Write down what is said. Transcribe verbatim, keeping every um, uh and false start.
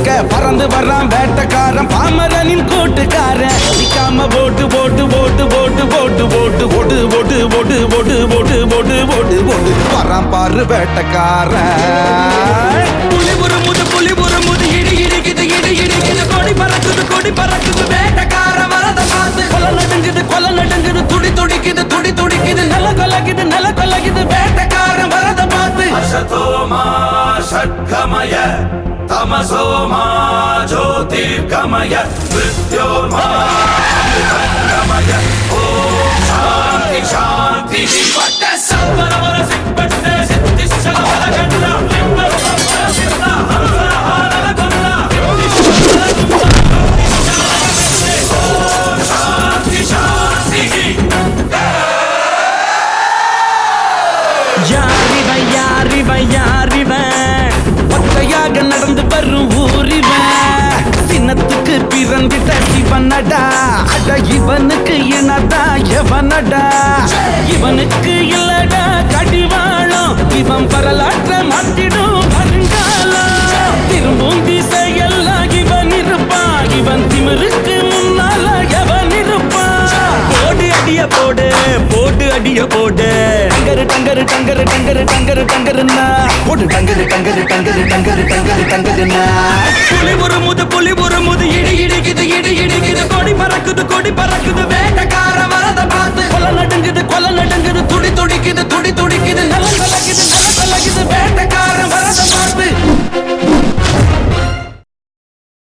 பார்க்க பறந்து வர்றான் வேட்டக்காரன் பாமரனின் கூட்டுக்காரன் நிக்காம போட்டு போட்டு போட்டு போட்டு போட்டு போட்டு போட்டு போட்டு போட்டு போட்டு போட்டு போட்டு போட்டு போட்டு வரான் பாரு வேட்டக்காரன் புலி புறமுது புலி புறமுது இடி இடிக்குது இடி இடிக்குது கொடி பறக்குது கொடி பறக்குது வேட்டக்காரன் வரத பார்த்து கொலை நடுங்குது கொலை நடுங்குது துடி துடிக்குது துடி துடிக்குது நில கொலக்குது நில கொலக்குது வேட்டக்காரன் வரத பார்த்து அசதோமா ஷட்கமய தமசோமா ஜோதிர்கமய மிருத்யோர்மா அமிர்தங்கமய ஓம் சாந்தி சாந்தி வட்ட சம்பரவர சிப்பட்ட சித்திஷலவர கண்ணா லிம்பர சம்பர சித்தா ஹரஹர ஹரஹர கண்ணா ஓம் சாந்தி சாந்தி யாரிவன் யாரிவன் யாரிவன் ஒத்தையாக நடந்து வரும் ஊரிவன் சின்னத்துக்கு பிறந்திட்ட சிவனடா அட இவனுக்கு இனடா எவனடா இவனுக்கு இல்லடா கடிவாளம் இவன் வரலாற்ற மாத்திடும் வருங்காலம் திரும்பும் திசையெல்லாம் இவன் இருப்பான் இவன் திமிருக்கு முன்னால எவன் இருப்பான் போடு அடிய போடு போடு அடிய போடு டங்கரு டங்கரு டங்கரு டங்கரு டங்கரு டங்கருன்னா போடு டங்கரு டங்கரு டங்கரு டங்கரு டங்கரு டங்கருன்னா புலி ஒரு முது புலி ஒரு முது இடி இடிக்குது இடி இடிக்குது கொடி பறக்குது கொடி பறக்குது வே